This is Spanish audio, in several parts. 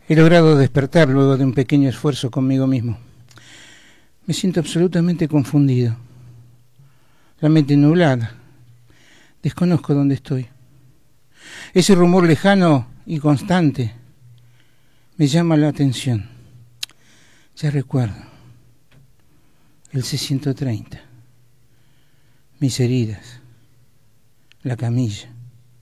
He logrado despertar luego de un pequeño esfuerzo conmigo mismo. Me siento absolutamente confundido. La mente nublada. Desconozco dónde estoy. Ese rumor lejano y constante me llama la atención. Ya recuerdo. El C-130. Mis heridas. La camilla.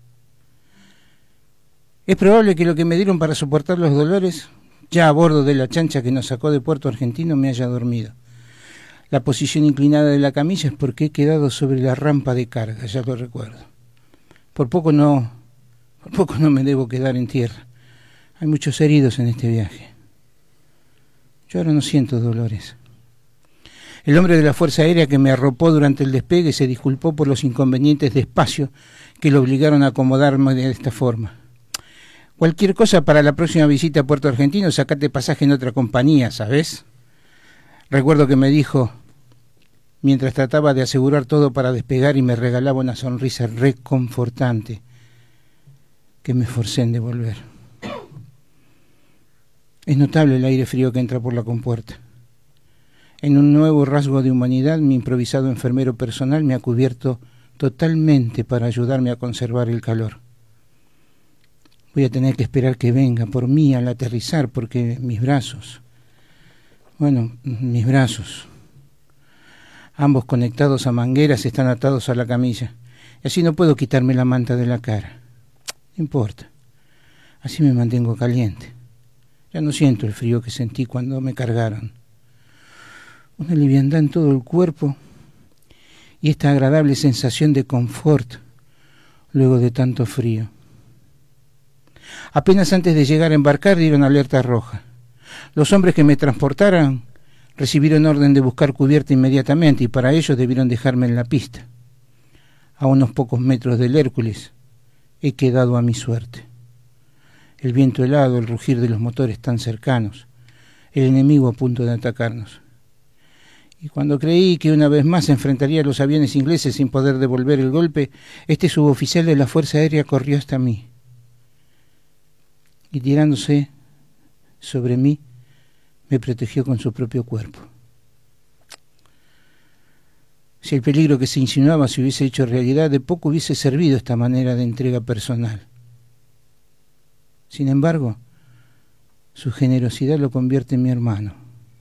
Es probable que lo que me dieron para soportar los dolores, ya a bordo de la chancha que nos sacó de Puerto Argentino, me haya dormido. La posición inclinada de la camilla es porque he quedado sobre la rampa de carga, ya lo recuerdo. Por poco no me debo quedar en tierra. Hay muchos heridos en este viaje. Yo ahora no siento dolores. El hombre de la Fuerza Aérea que me arropó durante el despegue se disculpó por los inconvenientes de espacio que lo obligaron a acomodarme de esta forma. Cualquier cosa para la próxima visita a Puerto Argentino, sacate pasaje en otra compañía, ¿sabes? Recuerdo que me dijo, mientras trataba de asegurar todo para despegar y me regalaba una sonrisa reconfortante, que me esforcé en devolver. Es notable el aire frío que entra por la compuerta. En un nuevo rasgo de humanidad, mi improvisado enfermero personal me ha cubierto totalmente para ayudarme a conservar el calor. Voy a tener que esperar que venga por mí al aterrizar, porque mis brazos, ambos conectados a mangueras, están atados a la camilla, y así no puedo quitarme la manta de la cara. No importa, así me mantengo caliente. Ya no siento el frío que sentí cuando me cargaron. Una liviandad en todo el cuerpo y esta agradable sensación de confort luego de tanto frío. Apenas antes de llegar a embarcar dieron alerta roja. Los hombres que me transportaran recibieron orden de buscar cubierta inmediatamente y para ello debieron dejarme en la pista. A unos pocos metros del Hércules he quedado a mi suerte. El viento helado, el rugir de los motores tan cercanos, el enemigo a punto de atacarnos. Y cuando creí que una vez más se enfrentaría a los aviones ingleses sin poder devolver el golpe, este suboficial de la Fuerza Aérea corrió hasta mí. Y tirándose sobre mí, me protegió con su propio cuerpo. Si el peligro que se insinuaba se hubiese hecho realidad, de poco hubiese servido esta manera de entrega personal. Sin embargo, su generosidad lo convierte en mi hermano,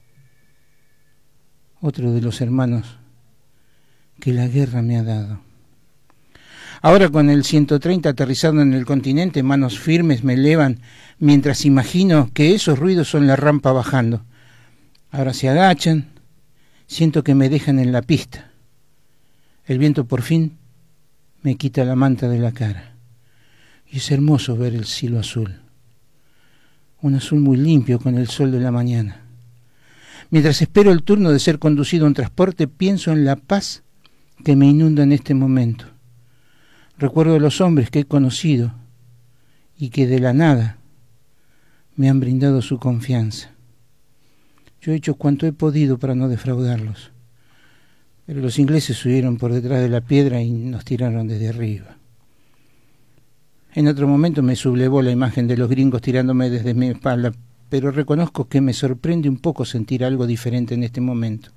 otro de los hermanos que la guerra me ha dado. Ahora con el 130 aterrizado en el continente, manos firmes me elevan mientras imagino que esos ruidos son la rampa bajando. Ahora se agachan, siento que me dejan en la pista. El viento por fin me quita la manta de la cara. Y es hermoso ver el cielo azul. Un azul muy limpio con el sol de la mañana. Mientras espero el turno de ser conducido a un transporte, pienso en la paz que me inunda en este momento. Recuerdo a los hombres que he conocido y que de la nada me han brindado su confianza. Yo he hecho cuanto he podido para no defraudarlos, pero los ingleses huyeron por detrás de la piedra y nos tiraron desde arriba. En otro momento me sublevó la imagen de los gringos tirándome desde mi espalda, pero reconozco que me sorprende un poco sentir algo diferente en este momento.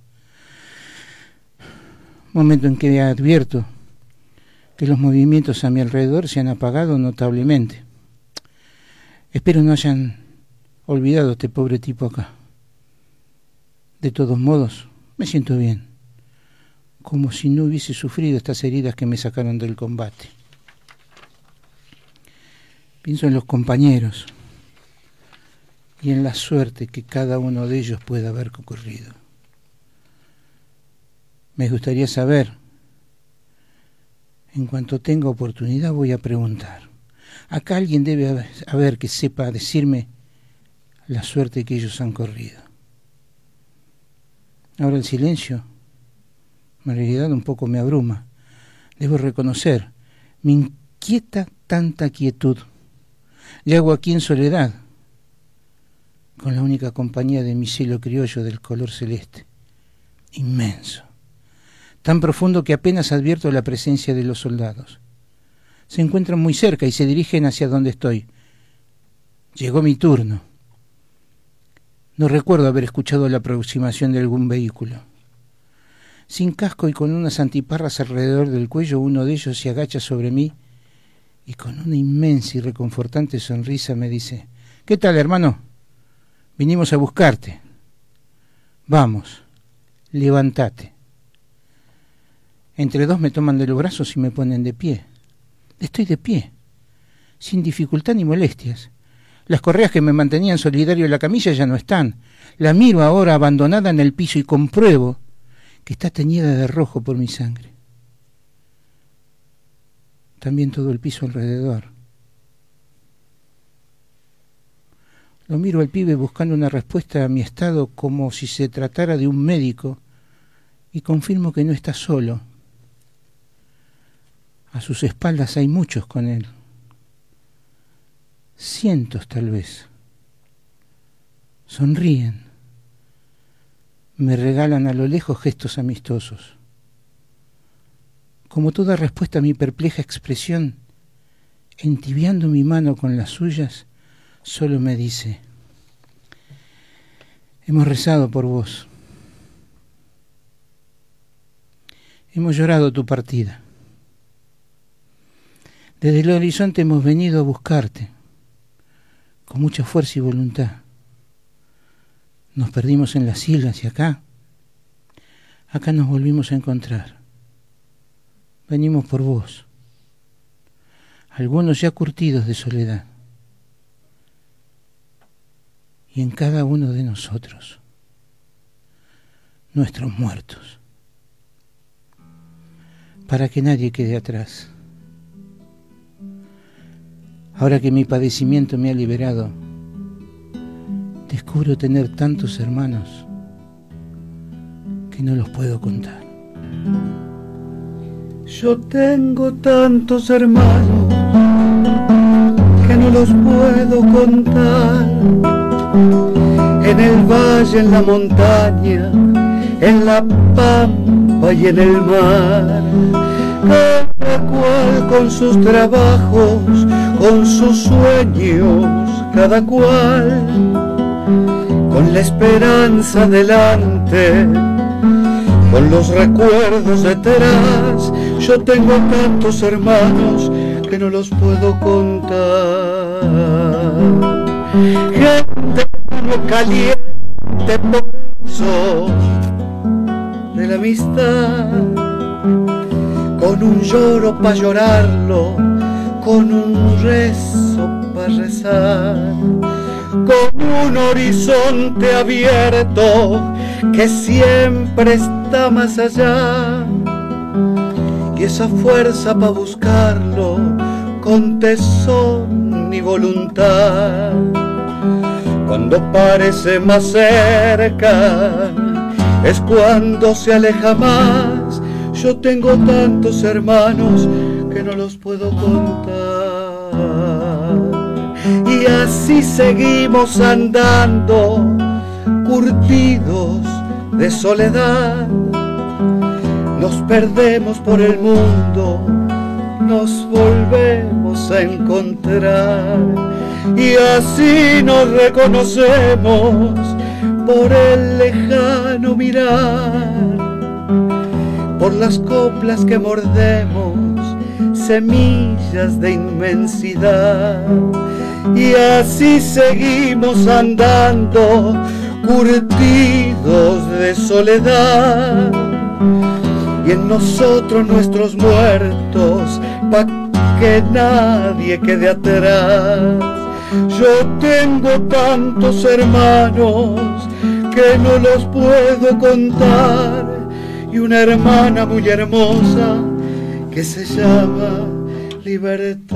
Momento en que advierto que los movimientos a mi alrededor se han apagado notablemente. Espero no hayan olvidado a este pobre tipo acá. De todos modos, me siento bien, como si no hubiese sufrido estas heridas que me sacaron del combate. Pienso en los compañeros y en la suerte que cada uno de ellos pueda haber ocurrido. Me gustaría saber. En cuanto tenga oportunidad voy a preguntar. Acá alguien debe haber que sepa decirme la suerte que ellos han corrido. Ahora el silencio, en realidad un poco me abruma. Debo reconocer, me inquieta tanta quietud. Llego aquí en soledad, con la única compañía de mi cielo criollo del color celeste, inmenso. Tan profundo que apenas advierto la presencia de los soldados. Se encuentran muy cerca y se dirigen hacia donde estoy. Llegó mi turno. No recuerdo haber escuchado la aproximación de algún vehículo. Sin casco y con unas antiparras alrededor del cuello, uno de ellos se agacha sobre mí y con una inmensa y reconfortante sonrisa me dice: ¿Qué tal, hermano? Vinimos a buscarte. Vamos, levántate. Entre dos me toman de los brazos y me ponen de pie. Estoy de pie, sin dificultad ni molestias. Las correas que me mantenían solidario en la camilla ya no están. La miro ahora abandonada en el piso y compruebo que está teñida de rojo por mi sangre. También todo el piso alrededor. Lo miro al pibe buscando una respuesta a mi estado como si se tratara de un médico y confirmo que no está solo. A sus espaldas hay muchos con él. Cientos tal vez. Sonríen. Me regalan a lo lejos gestos amistosos. Como toda respuesta a mi perpleja expresión, entibiando mi mano con las suyas, solo me dice: hemos rezado por vos. Hemos llorado tu partida. Desde el horizonte hemos venido a buscarte, con mucha fuerza y voluntad. Nos perdimos en las islas y acá nos volvimos a encontrar. Venimos por vos, algunos ya curtidos de soledad, y en cada uno de nosotros, nuestros muertos, para que nadie quede atrás. Ahora que mi padecimiento me ha liberado, descubro tener tantos hermanos que no los puedo contar. Yo tengo tantos hermanos que no los puedo contar. En el valle, en la montaña, en la pampa y en el mar. Cada cual con sus trabajos, con sus sueños, cada cual con la esperanza delante, con los recuerdos detrás. Yo tengo tantos hermanos que no los puedo contar. Gente caliente por eso de la amistad, con un lloro pa' llorarlo, con un rezo pa' rezar, con un horizonte abierto que siempre está más allá, y esa fuerza pa' buscarlo con tesón y voluntad. Cuando parece más cerca es cuando se aleja más. Yo tengo tantos hermanos que no los puedo contar. Y así seguimos andando, curtidos de soledad. Nos perdemos por el mundo, nos volvemos a encontrar. Y así nos reconocemos por el lejano mirar, por las coplas que mordemos, semillas de inmensidad. Y así seguimos andando, curtidos de soledad. Y en nosotros nuestros muertos, pa' que nadie quede atrás. Yo tengo tantos hermanos que no los puedo contar, y una hermana muy hermosa que se llama Libertad.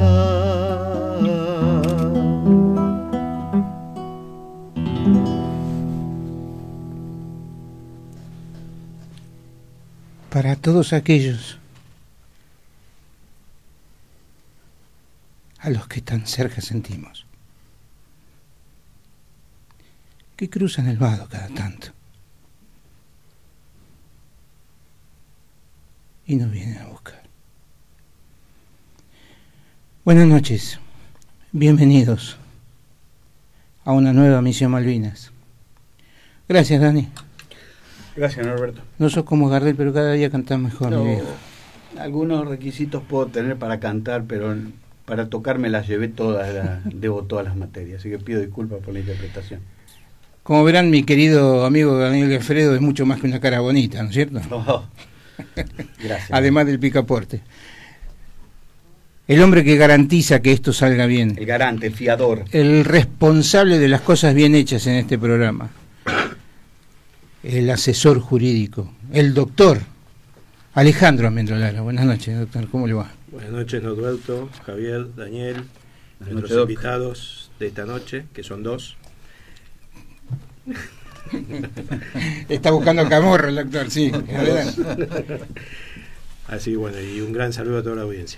Para todos aquellos a los que tan cerca sentimos, que cruzan el vado cada tanto y nos vienen a buscar. Buenas noches, bienvenidos a una nueva Misión Malvinas. Gracias, Dani. Gracias, Norberto. No sos como Gardel, pero cada día cantás mejor. No, mi viejo. algunos requisitos puedo tener para cantar, pero para tocar me las llevé todas, debo todas las materias, así que pido disculpas por la interpretación. Como verán, mi querido amigo Daniel Alfredo es mucho más que una cara bonita, ¿no es cierto? Oh, gracias. Además del picaporte. El hombre que garantiza que esto salga bien. El garante, el fiador. El responsable de las cosas bien hechas en este programa. El asesor jurídico. El doctor Alejandro Amendolara. Buenas noches, doctor. ¿Cómo le va? Buenas noches, Norberto, Javier, Daniel, nuestros noches, invitados de esta noche, que son 2. Está buscando camorro el doctor, sí. Así, bueno, y un gran saludo a toda la audiencia.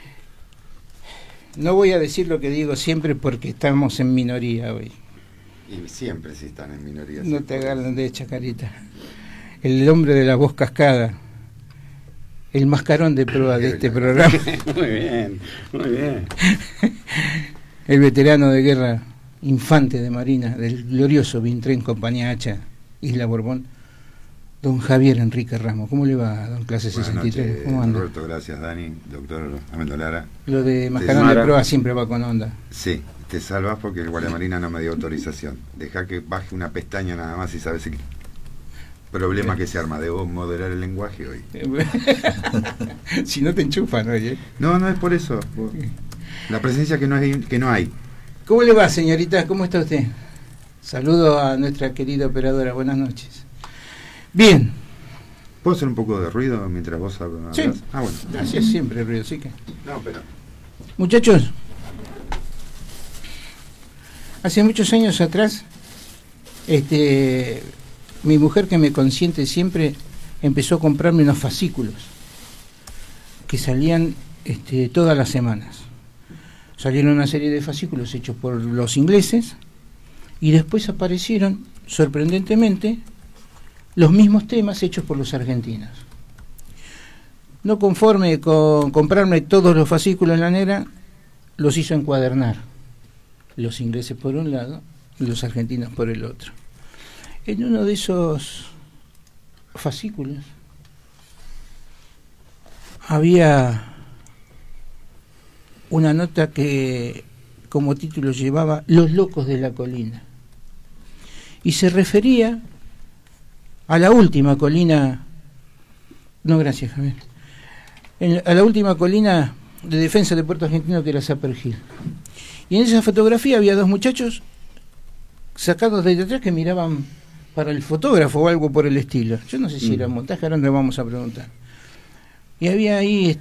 No voy a decir lo que digo siempre porque estamos en minoría hoy. Y siempre si están en minoría. No te agarran de chacarita. El hombre de la voz cascada. El mascarón de prueba de este programa. Muy bien, muy bien. El veterano de guerra, infante de marina del glorioso Vintren Compañía Hacha, Isla Borbón, don Javier Enrique Ramos. ¿Cómo le va, don Clase 63? Noches, ¿Cómo anda? Roberto, gracias, Dani, doctor Amendolara. Lo de mascarón de prueba siempre va con onda. Sí, te salvas porque el guardiamarina no me dio autorización. Deja que baje una pestaña nada más y sabes el problema que se arma. Debo moderar el lenguaje hoy. Si no te enchufan, oye. No, no es por eso. La presencia que no hay. ¿Cómo le va, señorita? ¿Cómo está usted? Saludo a nuestra querida operadora. Buenas noches. Bien. ¿Puedo hacer un poco de ruido mientras vos hablas? Sí. Ah, bueno. Así es siempre el ruido, sí que. No, pero... Muchachos, hace muchos años atrás, mi mujer, que me consiente siempre, empezó a comprarme unos fascículos que salían todas las semanas. Salieron una serie de fascículos hechos por los ingleses y después aparecieron, sorprendentemente, los mismos temas hechos por los argentinos. No conforme con comprarme todos los fascículos en la negra, los hizo encuadernar. Los ingleses por un lado y los argentinos por el otro. En uno de esos fascículos había una nota que como título llevaba Los locos de la colina. Y se refería a la última colina, no gracias Javier, a la última colina de defensa de Puerto Argentino, que era Zapper Hill. Y en esa fotografía había dos muchachos sacados de atrás que miraban para el fotógrafo o algo por el estilo. Yo no sé si era montaje, ahora le vamos a preguntar. Y había ahí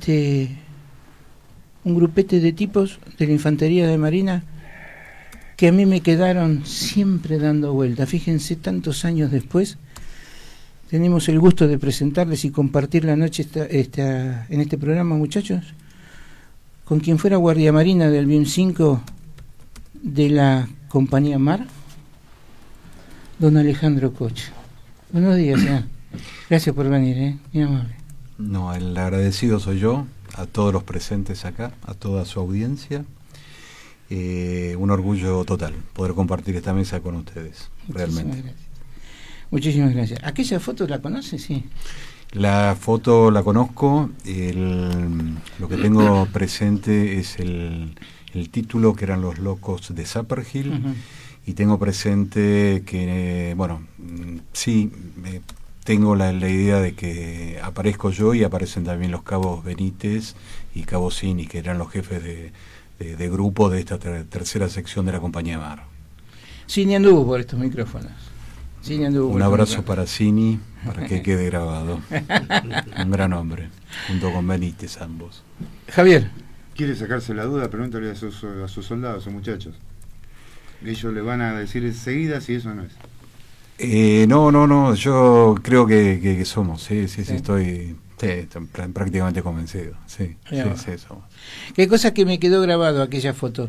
un grupete de tipos de la Infantería de Marina que a mí me quedaron siempre dando vueltas. Fíjense, tantos años después tenemos el gusto de presentarles y compartir la noche en este programa, muchachos, con quien fuera guardia marina del BIM 5 de la Compañía Mar, don Alejandro Coche. Buenos días, gracias por venir, muy amable. No, el agradecido soy yo, a todos los presentes acá, a toda su audiencia. Un orgullo total poder compartir esta mesa con ustedes, realmente. Muchísimas gracias. ¿Aquella foto la conoces? Sí. La foto la conozco, lo que tengo presente es el título, que eran Los locos de Zapper Hill, y tengo presente que, sí, tengo la idea de que aparezco yo y aparecen también los cabos Benítez y Cabo Cini, que eran los jefes de grupo de esta tercera sección de la Compañía Mar. Cini anduvo por estos micrófonos. Un abrazo para Cini, para que quede grabado. Un gran hombre, junto con Benítez ambos. Javier. ¿Quiere sacarse la duda? Pregúntale a sus soldados, a sus muchachos. Ellos le van a decir enseguida si eso no es. No, yo creo que somos, sí, estoy prácticamente convencido. Sí, somos. Qué cosa que me quedó grabado aquella foto.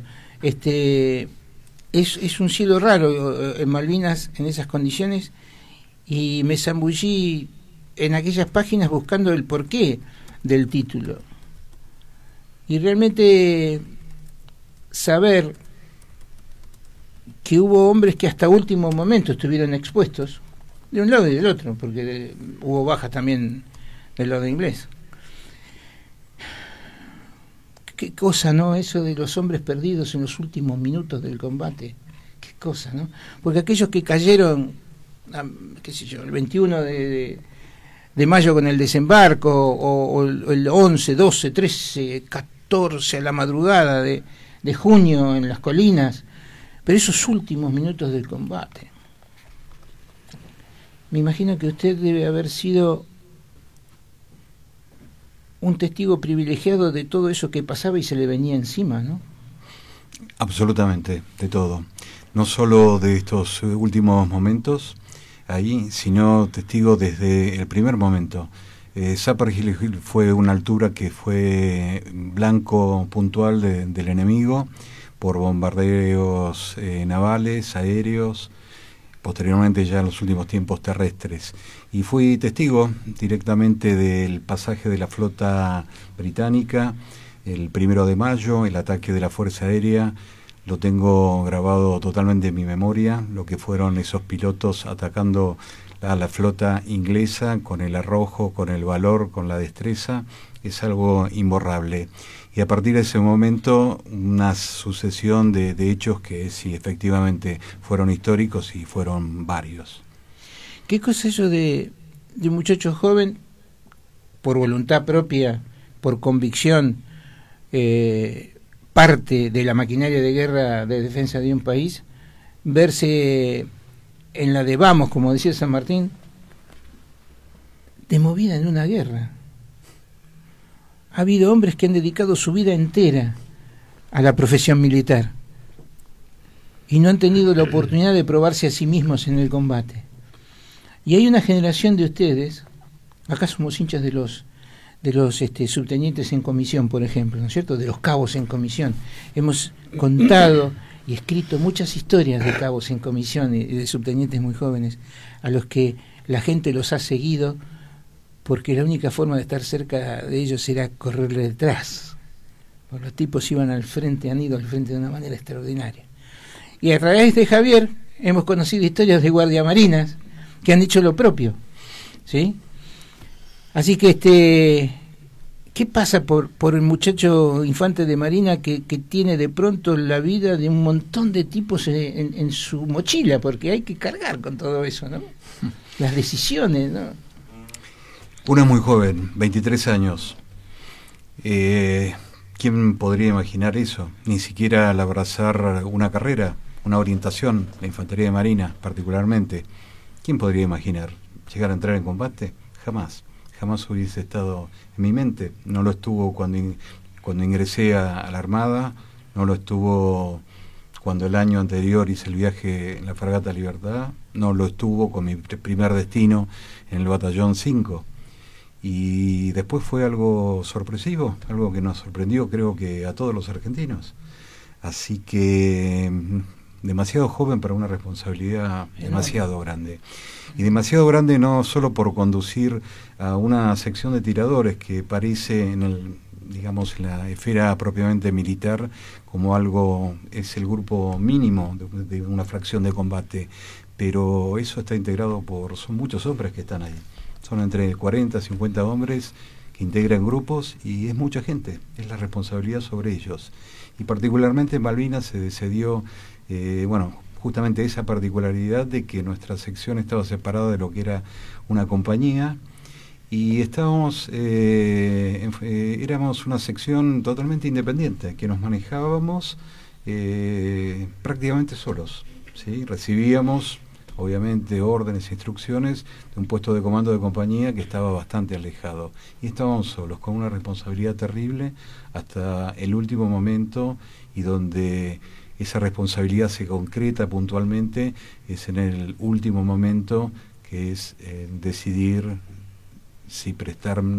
Es un cielo raro en Malvinas en esas condiciones, y me zambullí en aquellas páginas buscando el porqué del título. Y realmente saber que hubo hombres que hasta último momento estuvieron expuestos, de un lado y del otro, porque hubo bajas también del lado inglés. Qué cosa, ¿no? Eso de los hombres perdidos en los últimos minutos del combate. Qué cosa, ¿no? Porque aquellos que cayeron, qué sé yo, el 21 de mayo con el desembarco, o el 11, 12, 13, 14 a la madrugada de junio en las colinas, pero esos últimos minutos del combate. Me imagino que usted debe haber sido un testigo privilegiado de todo eso que pasaba y se le venía encima, ¿no? Absolutamente, de todo. No solo de estos últimos momentos ahí, sino testigo desde el primer momento. Zapper Hill fue una altura que fue blanco puntual del enemigo por bombardeos navales, aéreos, posteriormente ya en los últimos tiempos terrestres. Y fui testigo directamente del pasaje de la flota británica, el 1 de mayo, el ataque de la Fuerza Aérea. Lo tengo grabado totalmente en mi memoria, lo que fueron esos pilotos atacando a la flota inglesa con el arrojo, con el valor, con la destreza. Es algo imborrable. Y a partir de ese momento, una sucesión de hechos que sí, efectivamente, fueron históricos y fueron varios. ¿Qué cosa eso de un muchacho joven, por voluntad propia, por convicción, parte de la maquinaria de guerra de defensa de un país, verse en la de vamos, como decía San Martín, de movida en una guerra? Ha habido hombres que han dedicado su vida entera a la profesión militar y no han tenido la oportunidad de probarse a sí mismos en el combate. Y hay una generación de ustedes, acá somos hinchas de los subtenientes en comisión, por ejemplo, ¿no es cierto?, de los cabos en comisión. Hemos contado y escrito muchas historias de cabos en comisión y de subtenientes muy jóvenes, a los que la gente los ha seguido porque la única forma de estar cerca de ellos era correrle detrás. Porque los tipos iban al frente, han ido al frente de una manera extraordinaria. Y a través de Javier hemos conocido historias de guardiamarinas que han hecho lo propio, ¿sí? Así que ¿qué pasa por el muchacho infante de marina que tiene de pronto la vida de un montón de tipos en su mochila? Porque hay que cargar con todo eso, ¿no? Las decisiones, ¿no? Uno es muy joven, 23 años. ¿Quién podría imaginar eso? Ni siquiera al abrazar una carrera, una orientación, la infantería de marina particularmente. ¿Quién podría imaginar llegar a entrar en combate? Jamás hubiese estado en mi mente. No lo estuvo cuando ingresé a la Armada, no lo estuvo cuando el año anterior hice el viaje en la Fragata Libertad, no lo estuvo con mi primer destino en el Batallón 5. Y después fue algo sorpresivo, algo que nos sorprendió, creo que a todos los argentinos. Así que demasiado joven para una responsabilidad demasiado grande. Y demasiado grande no solo por conducir a una sección de tiradores que parece en la esfera propiamente militar como algo, es el grupo mínimo de una fracción de combate, pero eso está integrado son muchos hombres que están ahí. Son entre 40 y 50 hombres que integran grupos y es mucha gente, es la responsabilidad sobre ellos. Y particularmente en Malvinas se decidió, justamente esa particularidad de que nuestra sección estaba separada de lo que era una compañía y éramos una sección totalmente independiente, que nos manejábamos prácticamente solos, ¿sí? Recibíamos obviamente órdenes e instrucciones de un puesto de comando de compañía que estaba bastante alejado y estábamos solos, con una responsabilidad terrible hasta el último momento, y donde esa responsabilidad se concreta puntualmente es en el último momento, que es decidir si prestar a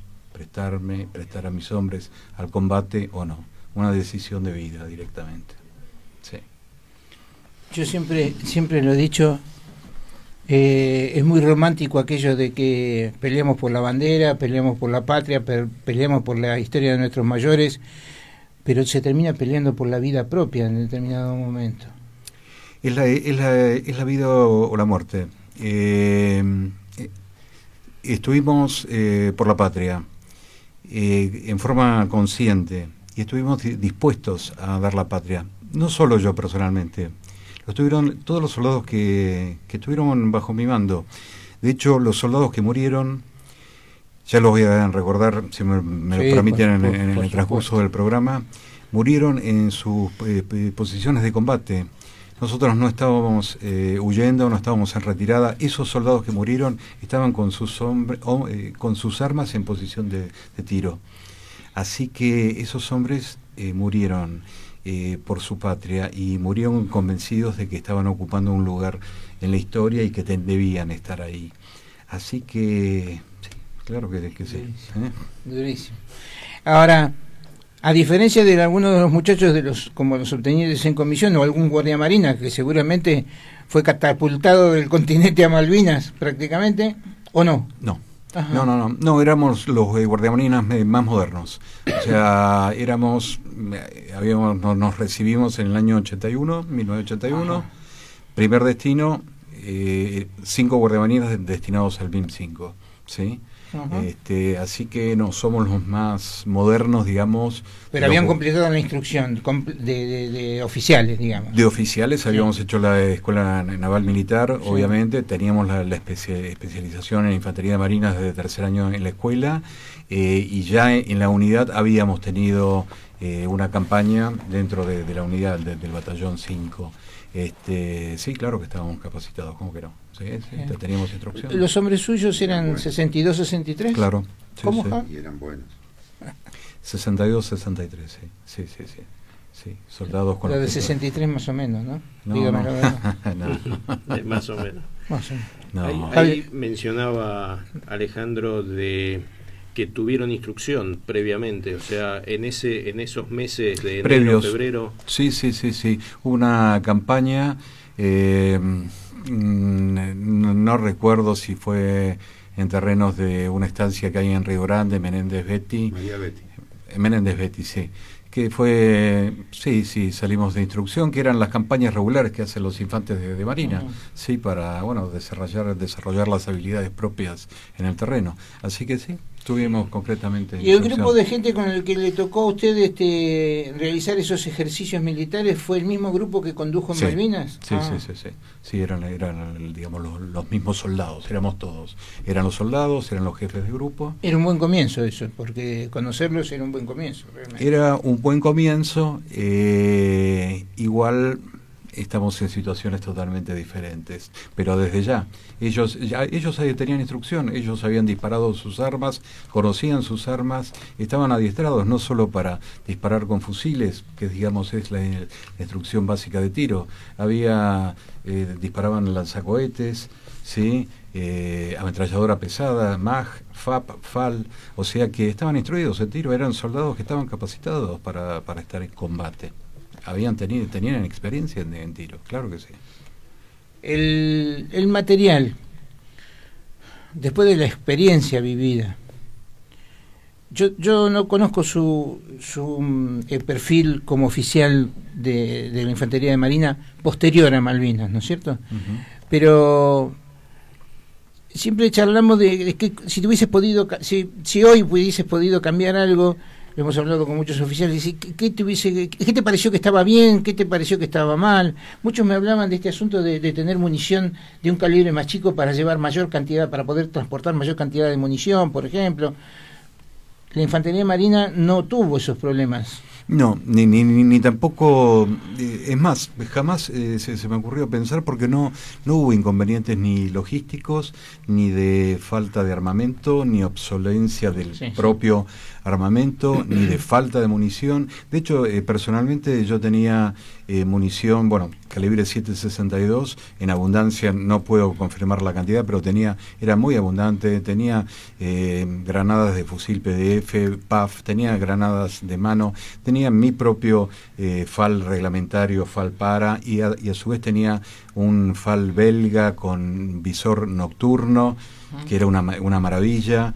mis hombres al combate o no. Una decisión de vida directamente. Sí. Yo siempre lo he dicho, es muy romántico aquello de que peleamos por la bandera, peleamos por la patria, peleamos por la historia de nuestros mayores, pero se termina peleando por la vida propia en determinado momento. Es la vida o la muerte. Estuvimos por la patria en forma consciente y estuvimos dispuestos a dar la patria. No solo yo personalmente, lo estuvieron todos los soldados que estuvieron bajo mi mando. De hecho, los soldados que murieron, ya los voy a recordar, si me lo permiten, en el transcurso del programa, murieron en sus posiciones de combate. Nosotros no estábamos huyendo, no estábamos en retirada. Esos soldados que murieron estaban con sus armas en posición de tiro. Así que esos hombres murieron por su patria y murieron convencidos de que estaban ocupando un lugar en la historia y que debían estar ahí. Así que, sí, claro que sí. Durísimo. Ahora, a diferencia de algunos de los muchachos como los obtenidos en comisión o algún guardiamarina que seguramente fue catapultado del continente a Malvinas prácticamente, ¿o no? No. Ajá. No, éramos los guardiamarinas más modernos. O sea, nos recibimos en el año 1981, Ajá. Primer destino, 5 guardiamarinas destinados al BIM 5, ¿sí? Así que no somos los más modernos, digamos. Pero habían completado la instrucción de oficiales, digamos. De oficiales, habíamos hecho la escuela naval militar, obviamente, teníamos la especialización en infantería de marinas desde tercer año en la escuela, y ya en la unidad habíamos tenido una campaña dentro de la unidad del batallón 5. Sí, claro que estábamos capacitados, ¿cómo que no? Sí, teníamos instrucción. ¿Los hombres suyos eran 62, 63? Claro. Sí, ¿Cómo? Y eran buenos. 62, 63, sí. Sí, soldados con... Lo de 63 más o menos, ¿no? Dígame la verdad. Más o menos. Ahí mencionaba Alejandro de que tuvieron instrucción previamente, o sea, en esos meses de enero, febrero. Sí. Una campaña, no recuerdo si fue en terrenos de una estancia que hay en Río Grande, Menéndez Betty. María Betty. Menéndez Betty, sí. Que fue, sí, salimos de instrucción, que eran las campañas regulares que hacen los infantes de Marina, sí, para, desarrollar las habilidades propias en el terreno. Así que sí, estuvimos concretamente. ¿Y el grupo de gente con el que le tocó a usted realizar esos ejercicios militares fue el mismo grupo que condujo en Malvinas? Sí, eran digamos, los mismos soldados, éramos todos. Eran los soldados, eran los jefes de grupo. Era un buen comienzo eso, porque conocerlos era un buen comienzo, realmente. Era un buen comienzo, igual estamos en situaciones totalmente diferentes, pero desde ya ellos tenían instrucción, ellos habían disparado sus armas, conocían sus armas, estaban adiestrados no solo para disparar con fusiles, que digamos es la instrucción básica de tiro, disparaban lanzacohetes, ¿sí? Ametralladora pesada, MAG, FAP, FAL, o sea que estaban instruidos en tiro, eran soldados que estaban capacitados para estar en combate. Tenían experiencia en tiro, claro que sí. El material, después de la experiencia vivida, yo no conozco su perfil como oficial de la Infantería de Marina posterior a Malvinas, ¿no es cierto? Pero siempre charlamos de que si hoy hubieses podido cambiar algo. Hemos hablado con muchos oficiales y ¿qué te pareció que estaba bien? ¿Qué te pareció que estaba mal? Muchos me hablaban de este asunto de tener munición de un calibre más chico para llevar mayor cantidad, para poder transportar mayor cantidad de munición, por ejemplo. La Infantería Marina no tuvo esos problemas. No, ni tampoco, es más, jamás se me ocurrió pensar porque no hubo inconvenientes ni logísticos, ni de falta de armamento, ni obsolencia del propio armamento, ni de falta de munición. De hecho, personalmente yo tenía munición, calibre 7.62, en abundancia, no puedo confirmar la cantidad, pero era muy abundante, tenía granadas de fusil PDF, PAF, tenía granadas de mano, tenía mi propio FAL reglamentario, FAL para, y a su vez tenía un FAL belga con visor nocturno, que era una maravilla.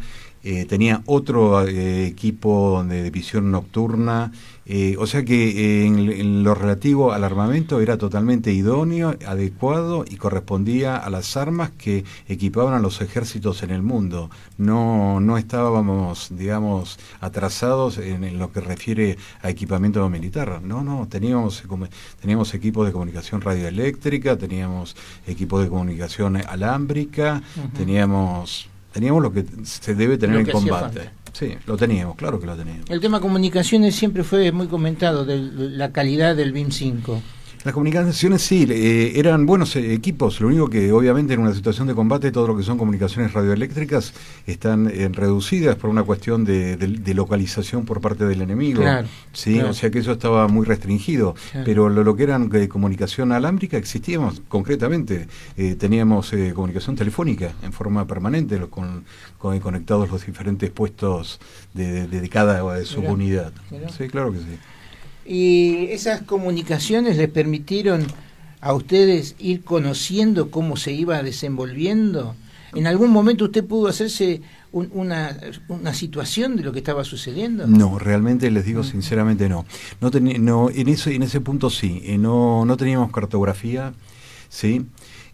tenía otro equipo de visión nocturna, o sea que en lo relativo al armamento era totalmente idóneo, adecuado y correspondía a las armas que equipaban a los ejércitos en el mundo. No estábamos, digamos, atrasados en lo que refiere a equipamiento militar. No, teníamos equipos de comunicación radioeléctrica, teníamos equipos de comunicación alámbrica, teníamos lo que se debe tener en combate. Sí, lo teníamos, claro que lo teníamos. El tema comunicaciones siempre fue muy comentado, de la calidad del BIM-5. Las comunicaciones sí, eran buenos equipos, lo único que obviamente en una situación de combate todo lo que son comunicaciones radioeléctricas están reducidas por una cuestión de localización por parte del enemigo, claro, ¿sí? Claro. O sea que eso estaba muy restringido, claro. Pero lo que eran comunicación alámbrica existíamos concretamente, teníamos comunicación telefónica en forma permanente conectados los diferentes puestos de cada subunidad. Sí, claro que sí. ¿Y esas comunicaciones les permitieron a ustedes ir conociendo cómo se iba desenvolviendo? ¿En algún momento usted pudo hacerse una situación de lo que estaba sucediendo? No, realmente les digo sinceramente no. En ese punto sí, no teníamos cartografía, ¿sí?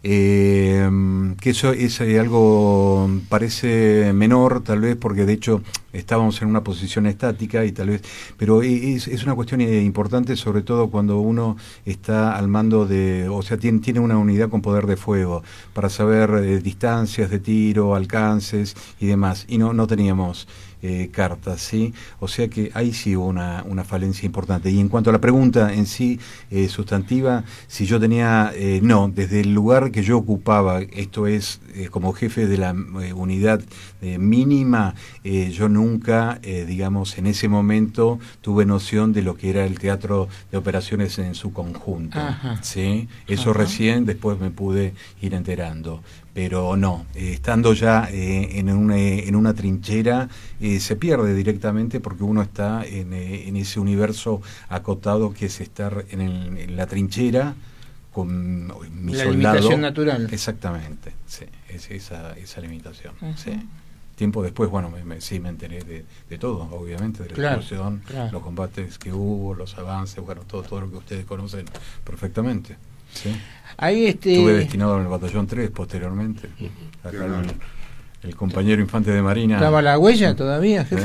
Que eso es algo parece menor tal vez porque de hecho estábamos en una posición estática y tal vez, pero es una cuestión importante sobre todo cuando uno está al mando o sea tiene una unidad con poder de fuego para saber distancias de tiro, alcances y demás, y no teníamos cartas, ¿sí? O sea que ahí sí hubo una falencia importante. Y en cuanto a la pregunta en sí sustantiva, si yo tenía, no, desde el lugar que yo ocupaba, esto es como jefe de la unidad mínima, yo nunca, digamos, en ese momento tuve noción de lo que era el teatro de operaciones en su conjunto, ¿sí? Eso recién después me pude ir enterando. Pero no, estando ya en una trinchera se pierde directamente porque uno está en ese universo acotado que es estar en la trinchera con mi la soldado. Limitación natural. Exactamente, sí, es esa limitación. Sí. Tiempo después, bueno, sí me enteré de todo, obviamente, de la situación, los combates que hubo, los avances, bueno, todo lo que ustedes conocen perfectamente. Sí. Ahí estuve destinado en el batallón 3 posteriormente. Acá el compañero infante de Marina. ¿Estaba la huella todavía, jefe?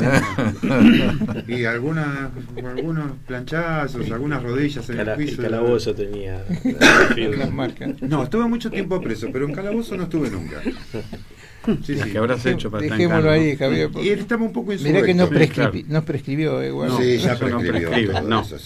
Y algunos planchazos, algunas rodillas en el piso. El calabozo tenía las marcas. No, estuve mucho tiempo preso, pero en calabozo no estuve nunca. Sí. ¿Qué habrás hecho para dejémoslo ahí, Javier? Y él estaba un poco insurrecto. Mirá que nos prescribió, igual. Sí, ya prescribió todo eso,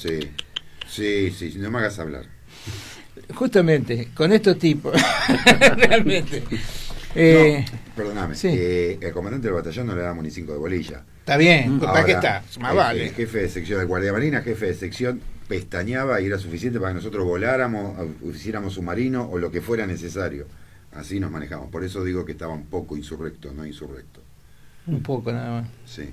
sí, no me hagas hablar. Justamente, con estos tipos, realmente. Perdóname, sí. El comandante del batallón no le damos ni 5 de bolilla. Está bien, Ahora, ¿para qué está? Más vale. El jefe de sección de Guardia Marina, jefe de sección, pestañeaba y era suficiente para que nosotros voláramos, hiciéramos submarino o lo que fuera necesario. Así nos manejamos. Por eso digo que estaba un poco insurrecto, no insurrecto. Un poco nada más. Sí.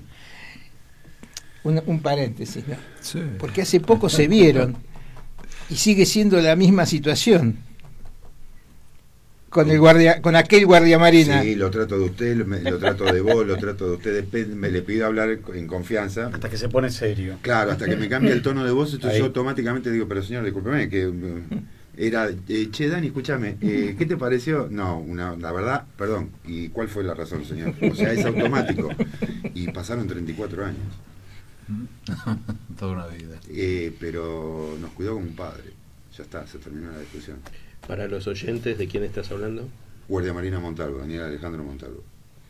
Un paréntesis, ¿no? Sí. Porque hace poco se vieron y sigue siendo la misma situación con aquel guardia marina. Sí, lo trato de usted, lo trato de vos, lo trato de usted, le pido hablar en confianza. Hasta que se pone serio. Claro, hasta que me cambia el tono de voz, entonces yo automáticamente digo, pero señor, discúlpeme, que era, che, Dani, escúchame, ¿qué te pareció? No, la verdad, perdón, ¿y cuál fue la razón, señor? O sea, es automático. Y pasaron 34 años. Toda una vida. Pero nos cuidó como un padre. Ya está, se terminó la discusión. Para los oyentes, ¿de quién estás hablando? Guardia Marina Montalvo, Daniel Alejandro Montalvo.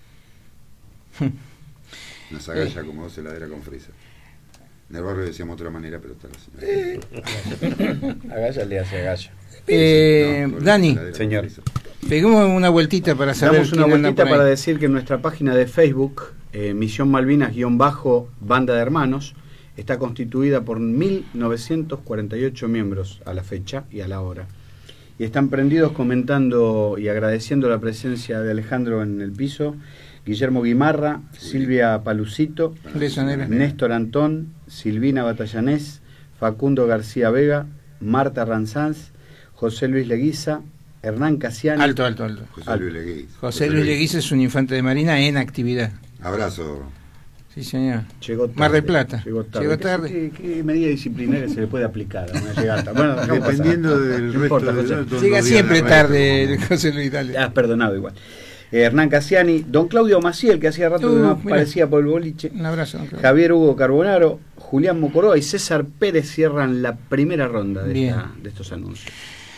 Una sagalla como dos heladeras con frisa. En el barrio decíamos de otra manera, pero está la señora. Agalla le hace agalla. Dani, señor, peguemos una vueltita para saber. damos una vueltita para decir que en nuestra página de Facebook, Misión Malvinas-Banda de Hermanos, está constituida por 1948 miembros a la fecha y a la hora. Y están prendidos comentando y agradeciendo la presencia de Alejandro en el piso, Guillermo Guimarra, Silvia Palucito, Néstor Antón, Silvina Batallanés, Facundo García Vega, Marta Ranzanz, José Luis Leguiza, Hernán Casiani. Alto. José Luis Leguiza. José Luis Leguiza es un infante de Marina en actividad. Abrazo. Sí, señor. Llegó tarde, Mar del Plata. Llegó tarde. ¿Qué medida disciplinaria se le puede aplicar a una llegada? Bueno, dependiendo del resto de llega siempre tarde, José Luis, dale. Has perdonado igual. Hernán Cassiani, don Claudio Maciel, que hacía rato que no aparecía por el boliche. Un abrazo, don Claudio. Javier Hugo Carbonaro, Julián Mocoroa y César Pérez cierran la primera ronda de estos anuncios.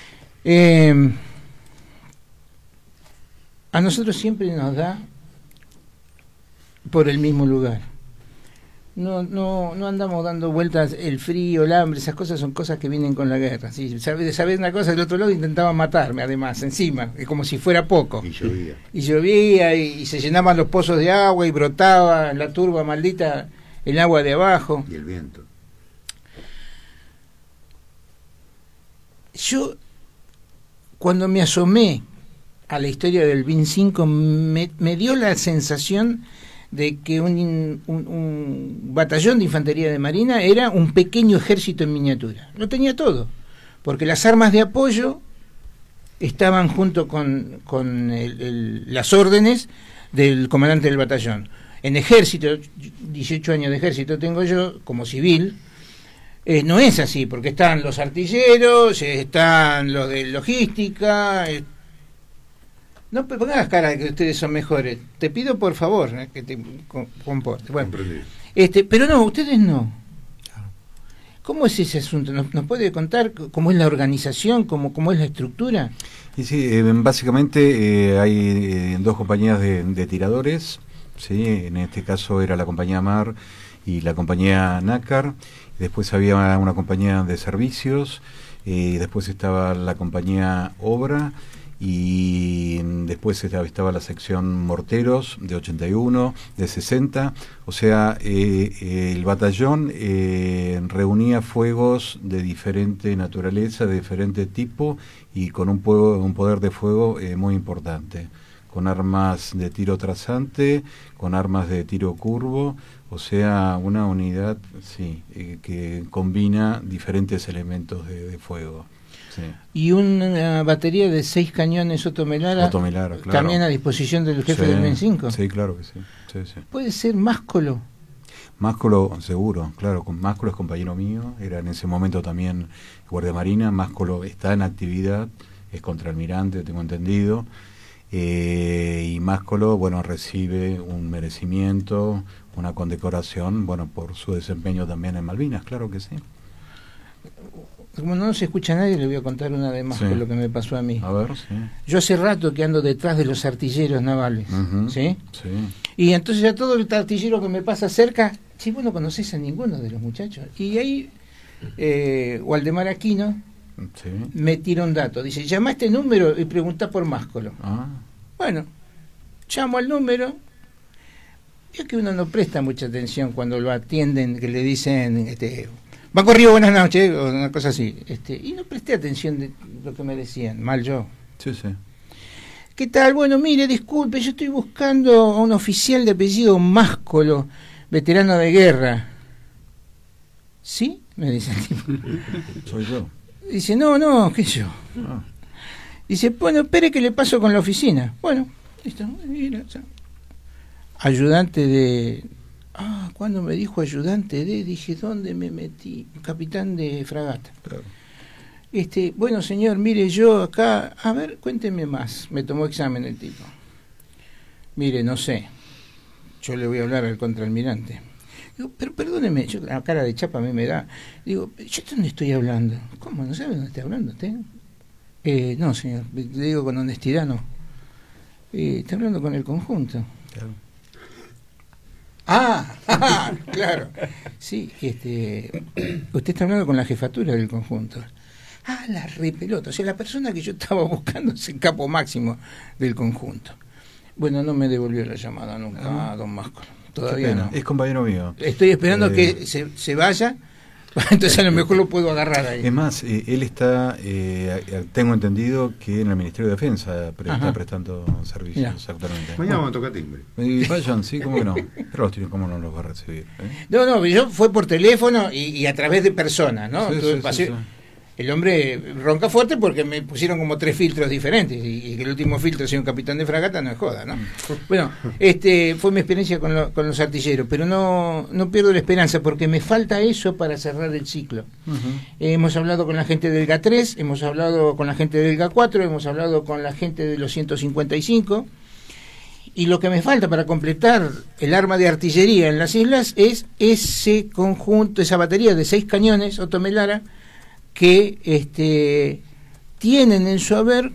A nosotros siempre nos da por el mismo lugar. No andamos dando vueltas, el frío, el hambre, esas cosas son cosas que vienen con la guerra. ¿Sí? ¿Sabés una cosa? Del otro lado intentaban matarme, además, encima, como si fuera poco. Y llovía y se llenaban los pozos de agua y brotaba en la turba maldita el agua de abajo. Y el viento. Yo, cuando me asomé a la historia del BIN 5, me dio la sensación de que un batallón de infantería de marina era un pequeño ejército en miniatura. Lo tenía todo, porque las armas de apoyo estaban junto con las órdenes del comandante del batallón. En ejército, 18 años de ejército tengo yo como civil, no es así, porque están los artilleros, están los de logística. No pongas cara de que ustedes son mejores. Te pido por favor que te comportes. Bueno, pero no, ustedes no. ¿Cómo es ese asunto? ¿Nos puede contar cómo es la organización, cómo es la estructura? Y sí, básicamente hay dos compañías de tiradores. Sí, en este caso era la compañía Mar y la compañía Nácar. Después había una compañía de servicios. Después estaba la compañía Obra. Y después estaba la sección morteros de 81, de 60, o sea, el batallón reunía fuegos de diferente naturaleza, de diferente tipo y con un poder de fuego muy importante, con armas de tiro trazante, con armas de tiro curvo, o sea, una unidad que combina diferentes elementos de fuego. Sí. Y una batería de 6 cañones Otomelara, claro. También a disposición del jefe del BIN 5. Sí, claro que sí. ¿Puede ser Máscolo? Máscolo, seguro, claro. Máscolo es compañero mío, era en ese momento también guardia marina. Máscolo está en actividad, es contraalmirante, tengo entendido. Y Máscolo, recibe un merecimiento, una condecoración, por su desempeño también en Malvinas, claro que sí. Como no se escucha a nadie, le voy a contar una vez más con lo que me pasó a mí. A ver, sí. Yo hace rato que ando detrás de los artilleros navales, ¿sí? Sí. Y entonces a todo el artillero que me pasa cerca, vos no conocés a ninguno de los muchachos. Y ahí Waldemar Aquino me tira un dato. Dice, llama a este número y preguntá por Máscolo. Bueno, llamo al número. Es que uno no presta mucha atención cuando lo atienden, que le dicen... Banco Río, buenas noches, o una cosa así. Y no presté atención de lo que me decían, mal yo. Sí. ¿Qué tal? Bueno, mire, disculpe, yo estoy buscando a un oficial de apellido Máscolo, veterano de guerra. ¿Sí? Me dice el tipo. Soy yo. Dice, no, ¿qué yo? Dice, bueno, espere que le paso con la oficina. Bueno, listo. Ayudante de... cuando me dijo ayudante de, dije, ¿dónde me metí? Capitán de fragata. Claro. Bueno, señor, mire, yo acá, a ver, cuénteme más. Me tomó examen el tipo. Mire, no sé. Yo le voy a hablar al contraalmirante. Digo, pero perdóneme, la cara de chapa a mí me da. Digo, ¿yo dónde estoy hablando? ¿Cómo? ¿No sabe dónde está hablando usted? No, señor, le digo con honestidad, no. Está hablando con el conjunto. Claro. Claro. Sí, usted está hablando con la jefatura del conjunto. La repelota. O sea, la persona que yo estaba buscando es el capo máximo del conjunto. Bueno, no me devolvió la llamada nunca, don Máscolo. Todavía no. Es compañero mío. Estoy esperando que se vaya. Entonces a lo mejor lo puedo agarrar ahí. Es más, él está, tengo entendido que en el Ministerio de Defensa está prestando servicios. Exactamente. Mañana vamos a tocar timbre. Y vayan, sí, cómo que no. Pero los tienen, ¿cómo no los va a recibir? No, yo fue por teléfono y a través de personas, ¿no? Sí. el hombre ronca fuerte porque me pusieron como 3 filtros diferentes y que el último filtro sea un capitán de fragata no es joda, ¿no? Bueno, fue mi experiencia con los artilleros, pero no pierdo la esperanza porque me falta eso para cerrar el ciclo. Hemos hablado con la gente del GA3, hemos hablado con la gente del GA4, hemos hablado con la gente de los 155, y lo que me falta para completar el arma de artillería en las islas es ese conjunto, esa batería de 6 cañones Otto Melara que tienen en su haber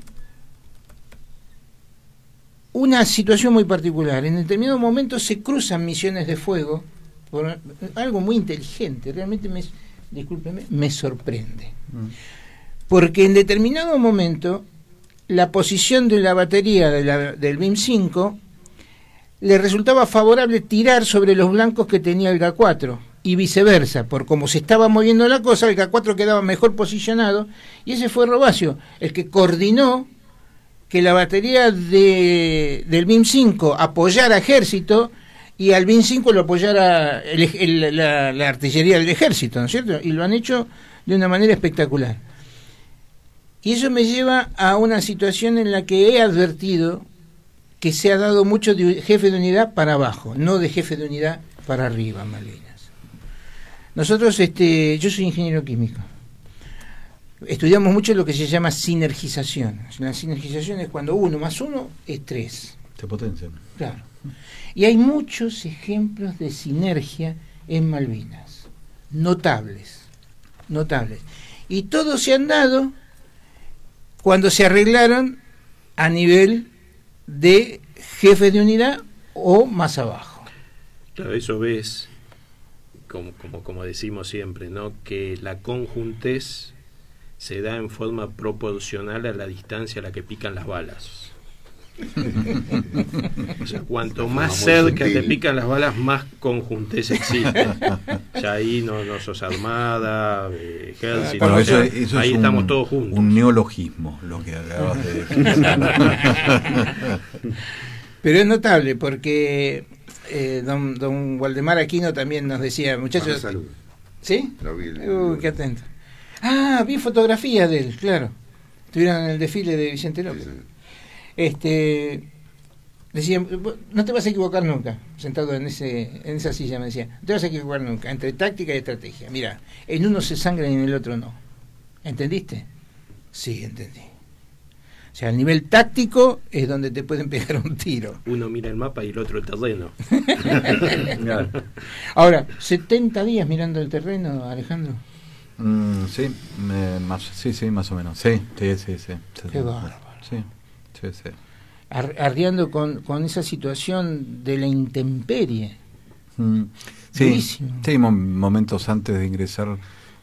una situación muy particular. En determinado momento se cruzan misiones de fuego por algo muy inteligente. Realmente me sorprende. Porque en determinado momento la posición de la batería del BIM-5 le resultaba favorable tirar sobre los blancos que tenía el GA4 y viceversa, por como se estaba moviendo la cosa, el GA4 quedaba mejor posicionado, y ese fue Robasio el que coordinó que la batería del BIM-5 apoyara ejército y al BIM-5 lo apoyara la artillería del ejército, ¿no es cierto? Y lo han hecho de una manera espectacular. Y eso me lleva a una situación en la que he advertido que se ha dado mucho de jefe de unidad para abajo, no de jefe de unidad para arriba, Malvinas. Nosotros, yo soy ingeniero químico. Estudiamos mucho lo que se llama sinergización. La sinergización es cuando 1 más 1 es 3. Se potencian. Claro. Y hay muchos ejemplos de sinergia en Malvinas. Notables. Y todos se han dado cuando se arreglaron a nivel de jefe de unidad o más abajo. Claro, eso ves, como decimos siempre, ¿no? Que la conjuntez se da en forma proporcional a la distancia a la que pican las balas. O sea, cuanto más cerca te pican las balas, más conjuntez existe. Ya ahí no sos armada, ejército. Bueno, eso ahí es estamos todos juntos. Un neologismo, lo que acabas de decir. Pero es notable porque don Waldemar Aquino también nos decía, muchachos. Saludos. ¿Sí? Lo vi, Qué atento. Ah, vi fotografías de él, claro. Estuvieron en el desfile de Vicente López. Sí, sí. Decía, no te vas a equivocar nunca, sentado en esa silla me decía, no te vas a equivocar nunca, entre táctica y estrategia. Mira, en uno se sangra y en el otro no. ¿Entendiste? Sí, entendí. O sea, el nivel táctico es donde te pueden pegar un tiro. Uno mira el mapa y el otro el terreno. Ahora, 70 días mirando el terreno, Alejandro. Sí, más o menos. Sí. Qué bárbaro. Sí. Arreando con esa situación de la intemperie. Sí, momentos antes de ingresar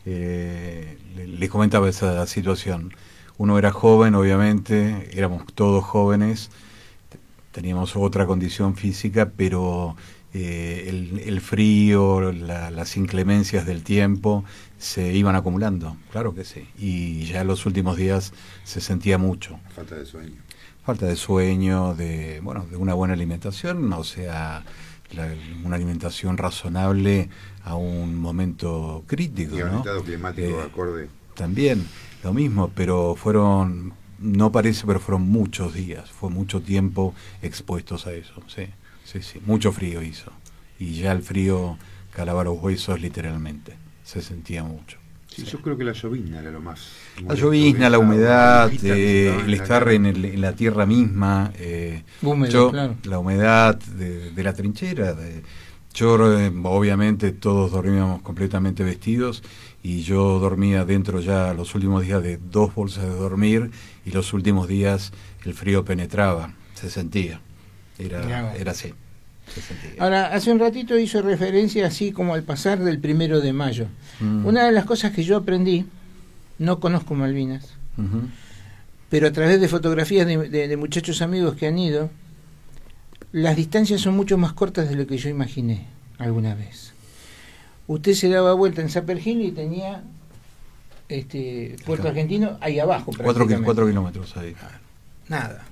les comentaba esa situación. Uno era joven, obviamente, éramos todos jóvenes, teníamos otra condición física, pero el frío, las inclemencias del tiempo se iban acumulando, claro que sí, y ya en los últimos días se sentía mucho. Falta de sueño, de una buena alimentación, o sea, una alimentación razonable a un momento crítico, y a un estado climático acorde. También lo mismo, pero fueron muchos días, fue mucho tiempo expuestos a eso, sí, mucho frío hizo, y ya el frío calaba los huesos literalmente, se sentía mucho. Sí, yo creo que la llovizna era lo más. La llovizna, la humedad, el estar en la tierra misma, húmedo, claro. La humedad de la trinchera. Obviamente todos dormíamos completamente vestidos y yo dormía dentro ya los últimos días de 2 bolsas de dormir y los últimos días el frío penetraba, se sentía, era así. Ahora, hace un ratito hizo referencia así como al pasar del 1 de mayo. Una de las cosas que yo aprendí, no conozco Malvinas, pero a través de fotografías de muchachos amigos que han ido, las distancias son mucho más cortas de lo que yo imaginé alguna vez. Usted se daba vuelta en Zapper Hill y tenía Puerto Argentino ahí abajo. 4 kilómetros ahí. Nada.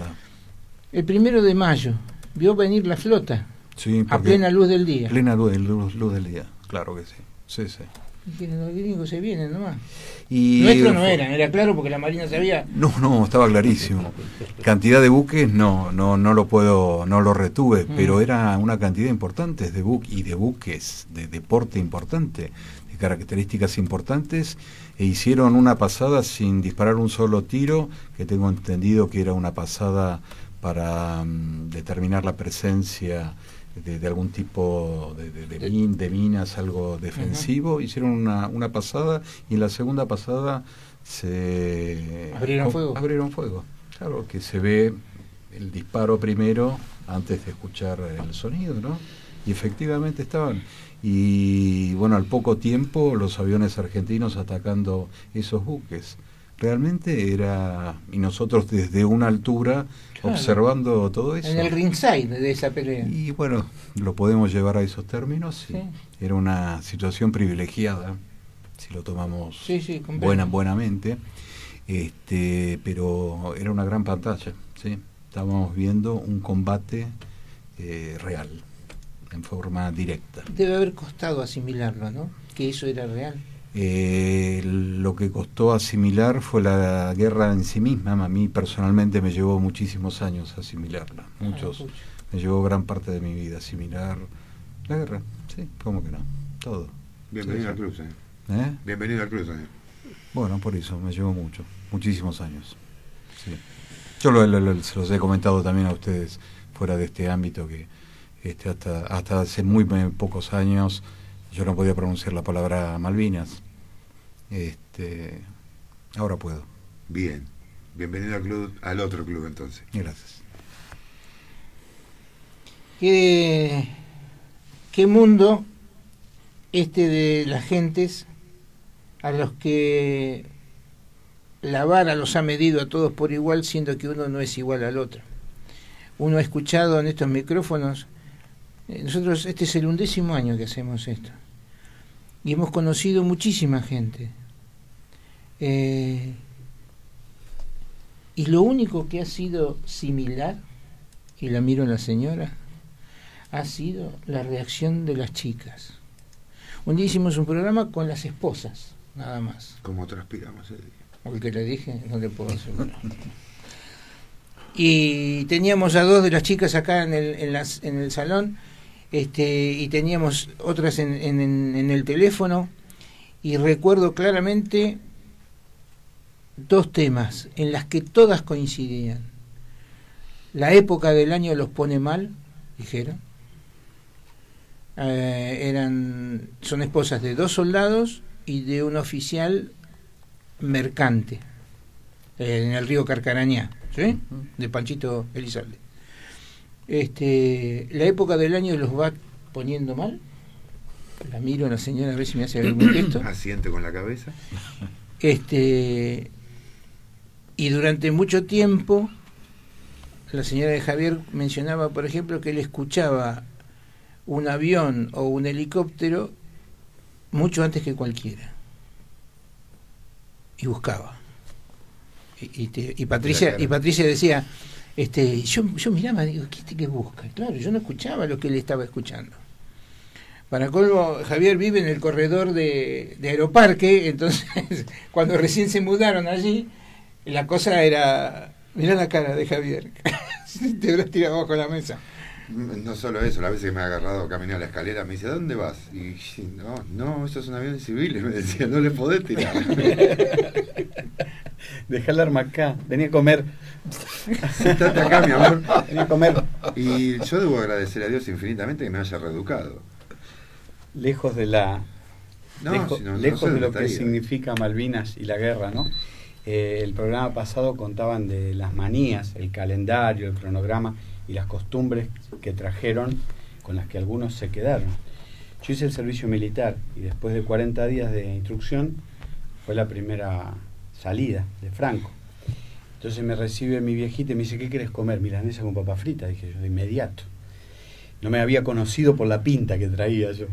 El 1 de mayo vio venir la flota, a plena luz del día. Plena luz del día, claro que sí. Los gringos se vienen nomás. Y nuestro no era claro porque la Marina sabía. No, estaba clarísimo. Cantidad de buques no lo retuve, pero era una cantidad importante de buques de porte importante, de características importantes, e hicieron una pasada sin disparar un solo tiro, que tengo entendido que era una pasada para determinar la presencia de algún tipo de minas, algo defensivo. Uh-huh. Hicieron una pasada, y en la segunda pasada abrieron fuego. Claro que se ve el disparo primero antes de escuchar el sonido, ¿no? Y efectivamente estaban. Y bueno, al poco tiempo los aviones argentinos atacando esos buques. Realmente era, y nosotros desde una altura, claro, observando todo eso. En el ringside de esa pelea. Y bueno, lo podemos llevar a esos términos. Sí. Era una situación privilegiada, si lo tomamos buenamente. Pero era una gran pantalla, ¿sí? Estábamos viendo un combate real, en forma directa. Debe haber costado asimilarlo, ¿no? Que eso era real. Lo que costó asimilar fue la guerra en sí misma. A mí personalmente me llevó muchísimos años asimilarla, me llevó gran parte de mi vida asimilar la guerra. Sí, ¿cómo que no? Todo. Bienvenido al club, Bienvenido al club, Bueno, por eso me llevó muchísimos años. Sí. Yo se los he comentado también a ustedes fuera de este ámbito, que hasta hace muy pocos años yo no podía pronunciar la palabra Malvinas. Ahora puedo. Bien. Bienvenido al club, al otro club, entonces. Gracias. ¿Qué mundo de las gentes a los que la vara los ha medido a todos por igual, siendo que uno no es igual al otro? Uno ha escuchado en estos micrófonos. Nosotros, este es el 11º año que hacemos esto, y hemos conocido muchísima gente, y lo único que ha sido similar, y la miro a la señora, ha sido la reacción de las chicas. Un día hicimos un programa con las esposas, nada más. ¿Cómo transpiramos el día? Porque le dije, no le puedo asegurar. Y teníamos a 2 de las chicas acá en el salón, y teníamos otras en el teléfono, y recuerdo claramente 2 temas en las que todas coincidían. La época del año los pone mal, dijeron. Son esposas de 2 soldados y de un oficial mercante en el río Carcarañá, ¿sí? De Panchito Elizalde. La época del año los va poniendo mal. La miro a la señora a ver si me hace algún gesto. Asiente con la cabeza. Y durante mucho tiempo la señora de Javier mencionaba, por ejemplo, que él escuchaba un avión o un helicóptero mucho antes que cualquiera, y buscaba. Y Patricia decía, yo miraba, digo, ¿qué busca? Claro, yo no escuchaba lo que él estaba escuchando. Para colmo, Javier vive en el corredor de Aeroparque, entonces cuando recién se mudaron allí, la cosa era, mirá la cara de Javier, te habrás tirado abajo la mesa. No solo eso, la vez que me ha agarrado caminar a la escalera, me dice, ¿a dónde vas? Y no, eso es un avión civil, me decía, no le podés tirar. Dejá el arma acá, vení a comer. Sentate acá, mi amor. Vení a comer. Y yo debo agradecer a Dios infinitamente que me haya reeducado. Lejos de lejos de lo que significa Malvinas y la guerra, ¿no? El programa pasado contaban de las manías, el calendario, el cronograma y las costumbres que trajeron, con las que algunos se quedaron. Yo hice el servicio militar y después de 40 días de instrucción fue la primera salida de Franco. Entonces me recibe mi viejita y me dice, ¿qué querés comer? Milanesa con papa frita. Dije yo, de inmediato. No me había conocido por la pinta que traía yo.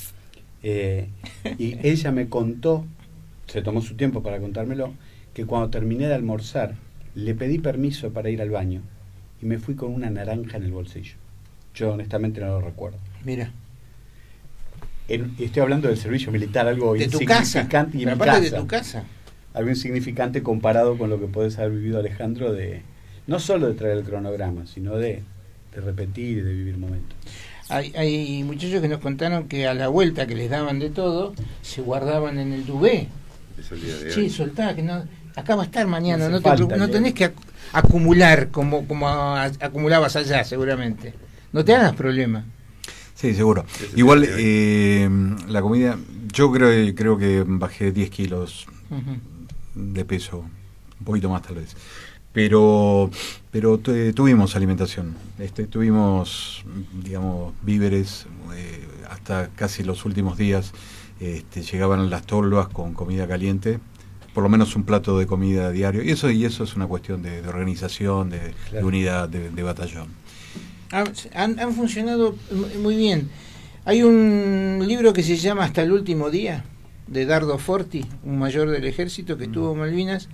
Y ella me contó, se tomó su tiempo para contármelo, que cuando terminé de almorzar le pedí permiso para ir al baño y me fui con una naranja en el bolsillo. Yo honestamente no lo recuerdo. Mira. estoy hablando del servicio militar, algo de tu insignificante casa, y en mi aparte casa, de tu casa. algo insignificante comparado con lo que podés haber vivido, Alejandro, de no solo de traer el cronograma, sino de repetir y de vivir momentos. Hay muchachos que nos contaron que a la vuelta que les daban de todo, se guardaban en el duvet. Sí, soltá, que no, acá va a estar mañana, no tenés que acumular como acumulabas allá, seguramente. No te hagas problema. Sí, seguro. Igual la comida, yo creo que bajé 10 kilos de peso, un poquito más tal vez. Pero tuvimos alimentación, tuvimos, digamos, víveres, hasta casi los últimos días llegaban las tolvas con comida caliente, por lo menos un plato de comida diario, y eso es una cuestión de organización, de unidad, de batallón. Han funcionado muy bien. Hay un libro que se llama Hasta el último día, de Dardo Forti, un mayor del ejército que estuvo en Malvinas,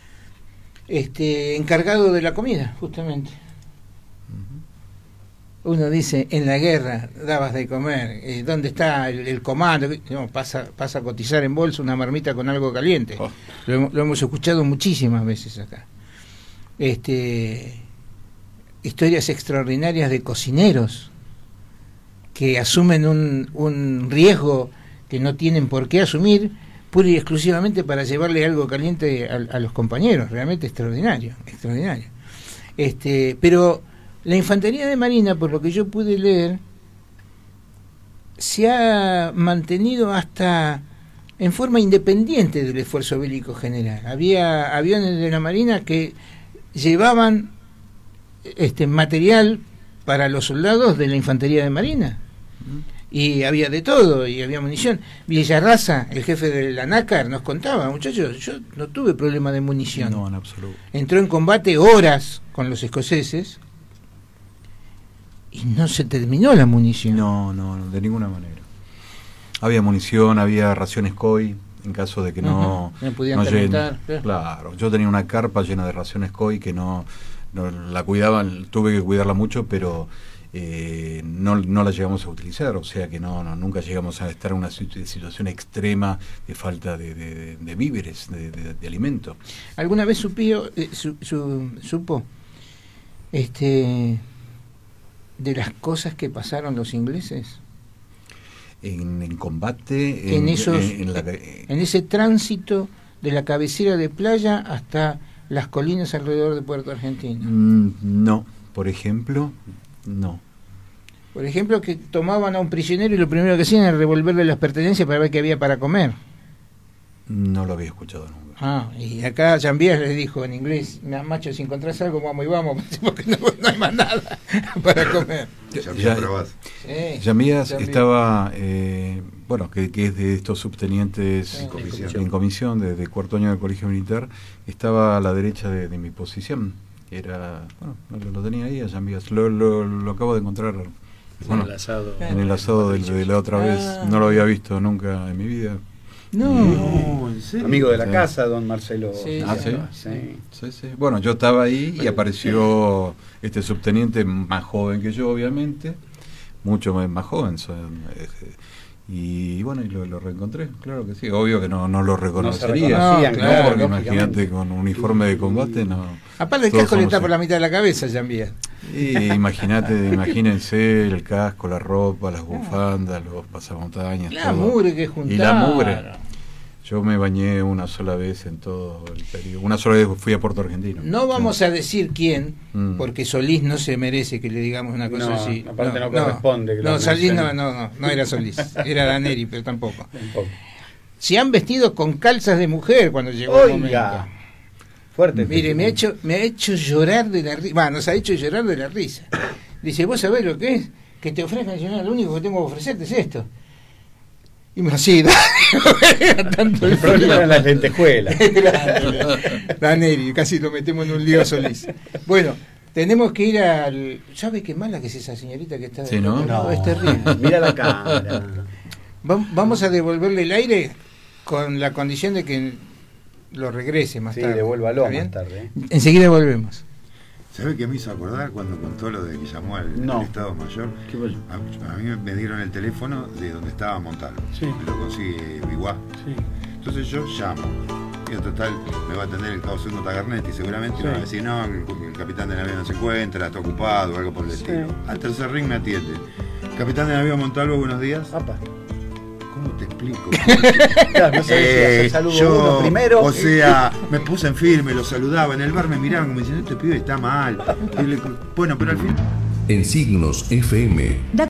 encargado de la comida, justamente. Uno dice, en la guerra dabas de comer, ¿dónde está el comando? No, pasa a cotizar en bolsa una marmita con algo caliente. Lo hemos escuchado muchísimas veces acá. Historias extraordinarias de cocineros que asumen un riesgo que no tienen por qué asumir, pura y exclusivamente para llevarle algo caliente a los compañeros. Realmente extraordinario. Pero la infantería de Marina, por lo que yo pude leer, se ha mantenido hasta en forma independiente del esfuerzo bélico general. Había aviones de la Marina que llevaban material para los soldados de la infantería de Marina, y había de todo, y había munición. Villarraza, el jefe de la NACAR, nos contaba, muchachos, yo no tuve problema de munición. No, en absoluto. Entró en combate horas con los escoceses y no se terminó la munición. No, de ninguna manera. Había munición, había raciones COI en caso de que no podían calentar. Claro, yo tenía una carpa llena de raciones COI que no la cuidaban, tuve que cuidarla mucho, pero no la llegamos a utilizar, o sea que nunca llegamos a estar en una situación extrema de falta de víveres, de alimento. ¿Alguna vez supo de las cosas que pasaron los ingleses? En combate, en ese tránsito de la cabecera de playa hasta las colinas alrededor de Puerto Argentino. No, por ejemplo, no. Por ejemplo, que tomaban a un prisionero y lo primero que hacían era revolverle las pertenencias para ver qué había para comer. No lo había escuchado nunca. Y acá Jambias les dijo en inglés, macho, si encontrás algo, vamos, porque no hay más nada para comer. Jambias estaba, que es de estos subtenientes en comisión de cuarto año del colegio militar, estaba a la derecha de mi posición. Lo tenía ahí a Jambias, lo acabo de encontrar. En el asado de la otra vez, no lo había visto nunca en mi vida. No, ¿en serio? Amigo de la casa, don Marcelo. Sí. Bueno, yo estaba ahí y apareció este subteniente más joven que yo, obviamente, mucho más joven. Y bueno, y lo reencontré, claro que sí. Obvio que no lo reconocería. Claro, porque imagínate con uniforme de combate, no. Aparte el casco le está por la mitad de la cabeza, Jambias. Imagínense el casco, la ropa, las bufandas, los pasamontañas, la mugre que juntaron. Y la mugre. Yo me bañé una sola vez en todo el periodo. Una sola vez fui a Puerto Argentino. No vamos a decir quién, porque Solís no se merece que le digamos una cosa así. Aparte no corresponde. Solís no era Solís, era Daneri, pero tampoco. Se han vestido con calzas de mujer cuando llegó el momento. Fuerte. Mire, me ha hecho llorar de la risa. Nos ha hecho llorar de la risa. Dice, ¿vos sabés lo que es? Que te ofrezcan, yo, lo único que tengo que ofrecerte es esto. Y me así, tanto el problema eran las lentejuelas. Daneri, casi lo metemos en un lío Solís. Bueno, tenemos que ir al... ¿Sabe qué mala que es esa señorita que está? Sí, ¿no? Es terrible. Mira la cara. Vamos a devolverle el aire con la condición de que lo regrese más tarde. Sí, devuélvalo más tarde. Enseguida volvemos. ¿Sabe qué me hizo acordar cuando contó lo de que llamó al Estado Mayor? ¿Qué pasó? A mí me dieron el teléfono de donde estaba Montalvo. Sí. Me lo consigue Biguá. Sí. Entonces yo llamo. Y en total me va a atender el cabo segundo Tagarnetti. Seguramente me va a decir, no, el capitán de navío no se encuentra, está ocupado o algo por el estilo. Al tercer ring me atiende. Capitán de navío Montalvo, buenos días. Apa. ¿Cómo te explico? Claro, no sabés si saludo yo, uno primero. O sea, me puse en firme, lo saludaba. En el bar me miraban como diciendo, este pibe está mal. Bueno, pero al fin... En Signos FM